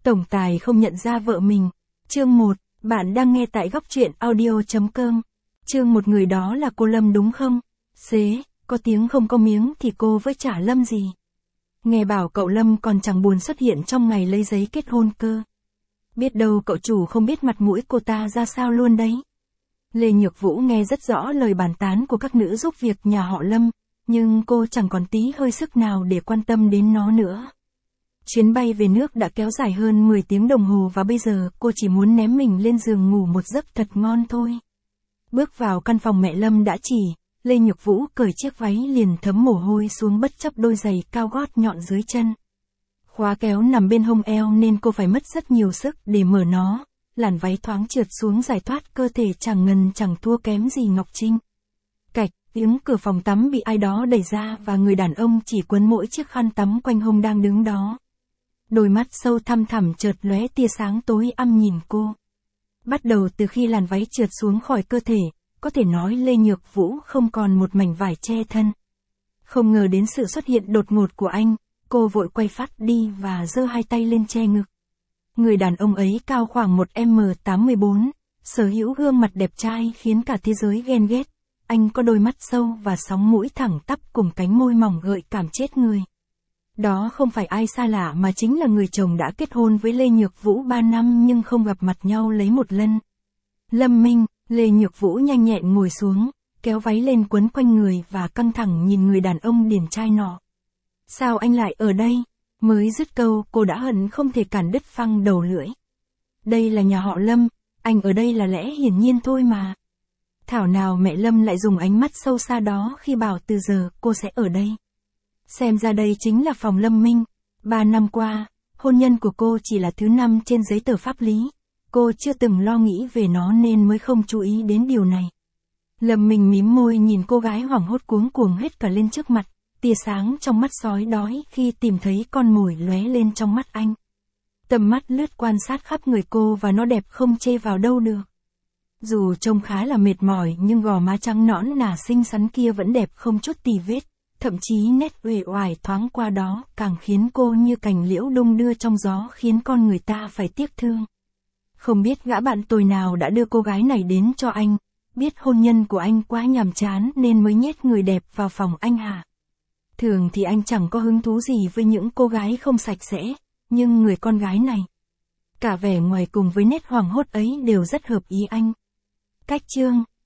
Tổng tài không nhận ra vợ mình. Chương 1, bạn đang nghe tại góc truyện audio.com. Chương 1, người đó là cô Lâm đúng không? Xế, có tiếng không có miếng thì cô với trả Lâm gì? Nghe bảo cậu Lâm còn chẳng buồn xuất hiện trong ngày lấy giấy kết hôn cơ. Biết đâu cậu chủ không biết mặt mũi cô ta ra sao luôn đấy. Lê Nhược Vũ nghe rất rõ lời bàn tán của các nữ giúp việc nhà họ Lâm, nhưng cô chẳng còn tí hơi sức nào để quan tâm đến nó nữa. Chuyến bay về nước đã kéo dài hơn 10 tiếng đồng hồ và bây giờ cô chỉ muốn ném mình lên giường ngủ một giấc thật ngon thôi. Bước vào căn phòng mẹ Lâm đã chỉ, Lê Nhược Vũ cởi chiếc váy liền thấm mồ hôi xuống bất chấp đôi giày cao gót nhọn dưới chân. Khóa kéo nằm bên hông eo nên cô phải mất rất nhiều sức để mở nó, làn váy thoáng trượt xuống giải thoát cơ thể chẳng ngần chẳng thua kém gì Ngọc Trinh. Cạch, tiếng cửa phòng tắm bị ai đó đẩy ra và người đàn ông chỉ quấn mỗi chiếc khăn tắm quanh hông đang đứng đó. Đôi mắt sâu thăm thẳm chợt lóe tia sáng tối âm nhìn cô. Bắt đầu từ khi làn váy trượt xuống khỏi cơ thể, có thể nói Lê Nhược Vũ không còn một mảnh vải che thân. Không ngờ đến sự xuất hiện đột ngột của anh, cô vội quay phát đi và giơ hai tay lên che ngực. Người đàn ông ấy cao khoảng 1m84, sở hữu gương mặt đẹp trai khiến cả thế giới ghen ghét. Anh có đôi mắt sâu và sóng mũi thẳng tắp cùng cánh môi mỏng gợi cảm chết người. Đó không phải ai xa lạ mà chính là người chồng đã kết hôn với Lê Nhược Vũ 3 năm nhưng không gặp mặt nhau lấy một lần. Lâm Minh. Lê Nhược Vũ nhanh nhẹn ngồi xuống, kéo váy lên quấn quanh người và căng thẳng nhìn người đàn ông điển trai nọ. Sao anh lại ở đây? Mới dứt câu cô đã hận không thể cản đứt phăng đầu lưỡi. Đây là nhà họ Lâm, anh ở đây là lẽ hiển nhiên thôi mà. Thảo nào mẹ Lâm lại dùng ánh mắt sâu xa đó khi bảo từ giờ cô sẽ ở đây. Xem ra đây chính là phòng Lâm Minh. 3 năm qua, hôn nhân của cô chỉ là thứ 5 trên giấy tờ pháp lý. Cô chưa từng lo nghĩ về nó nên mới không chú ý đến điều này. Lâm Minh mím môi nhìn cô gái hoảng hốt cuống cuồng hết cả lên trước mặt, tia sáng trong mắt sói đói khi tìm thấy con mồi lóe lên trong mắt anh. Tầm mắt lướt quan sát khắp người cô và nó đẹp không chê vào đâu được. Dù trông khá là mệt mỏi nhưng gò má trắng nõn nà xinh xắn kia vẫn đẹp không chút tì vết, thậm chí nét uể oải thoáng qua đó càng khiến cô như cành liễu đung đưa trong gió khiến con người ta phải tiếc thương. Không biết gã bạn tồi nào đã đưa cô gái này đến cho anh, biết hôn nhân của anh quá nhàm chán nên mới nhét người đẹp vào phòng anh hả? Thường thì anh chẳng có hứng thú gì với những cô gái không sạch sẽ, nhưng người con gái này, cả vẻ ngoài cùng với nét hoảng hốt ấy đều rất hợp ý anh. Cách chương